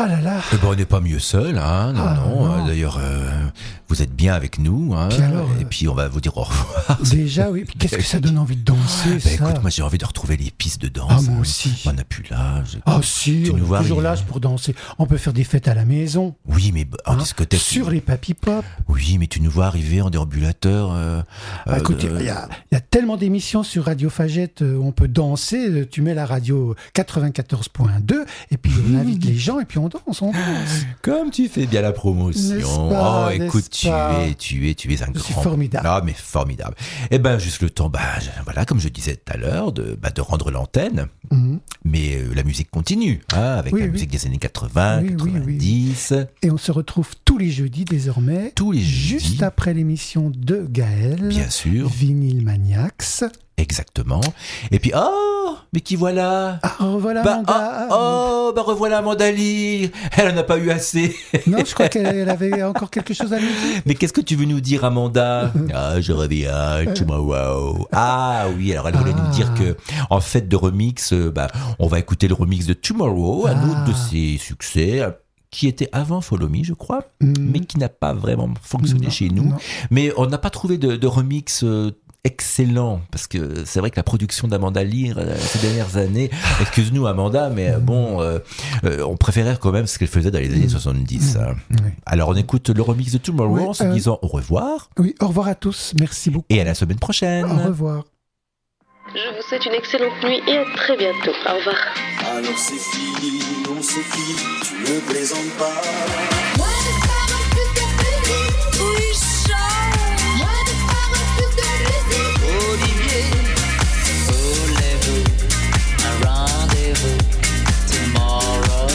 Ah là là. Eh ben, on n'est pas mieux seul, hein. Non. D'ailleurs, vous êtes bien avec nous, hein. Puis alors, et puis on va vous dire au revoir. Déjà, oui. Puis qu'est-ce que ça donne envie de danser, ça. Écoute, moi j'ai envie de retrouver les pistes de danse. Ah, moi aussi. On n'a plus l'âge. Ah si, on est toujours l'âge pour danser. On peut faire des fêtes à la maison. Oui, mais en discothèque. Sur les papy pop. Oui, mais tu nous vois arriver en déambulateur. Écoute, il y a tellement d'émissions sur Radio Fagette où on peut danser. Tu mets la radio 94.2 et puis on invite les gens et puis on danse. Comme tu fais bien la promotion. Pas, oh, écoute, tu es un grand. C'est formidable. Ah, mais formidable. Eh ben, juste le temps, voilà, comme je disais tout à l'heure, de rendre l'antenne. Mais la musique continue, hein, avec la musique des années 80, 90. Et on se retrouve tous les jeudis désormais. Tous les jeudis. Juste après l'émission de Gaël. Bien sûr. Vinyl Maniacs. Exactement. Et puis, mais qui voilà. Revoilà Amanda. Revoilà Amanda Lear. Elle en a pas eu assez. Non, je crois qu'elle avait encore quelque chose à nous dire. Mais qu'est-ce que tu veux nous dire, Amanda? Je reviens tomorrow. Ah oui, alors elle voulait nous dire que, en fait, de remix, on va écouter le remix de Tomorrow, un autre de ses succès, qui était avant Follow Me, je crois, mais qui n'a pas vraiment fonctionné chez nous. Non. Mais on n'a pas trouvé de remix excellent, parce que c'est vrai que la production d'Amanda Lear ces dernières années, excuse-nous Amanda, mais on préférait quand même ce qu'elle faisait dans les années 70. Oui. Alors on écoute le remix de Tomorrow en se disant au revoir. Oui, au revoir à tous, merci beaucoup. Et à la semaine prochaine. Au revoir. Je vous souhaite une excellente nuit et à très bientôt. Au revoir. Alors c'est fini, on se quitte, tu ne plaisantes pas. Moi je pars en plus de musique. Oui, chante. Moi je pars en plus de musique. Olivier, voulez-vous un rendez-vous tomorrow?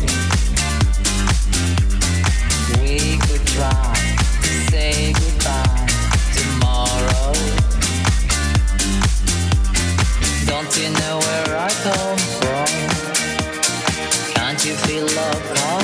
We could try to say goodbye tomorrow. Don't you know where I come from? Can't you feel love?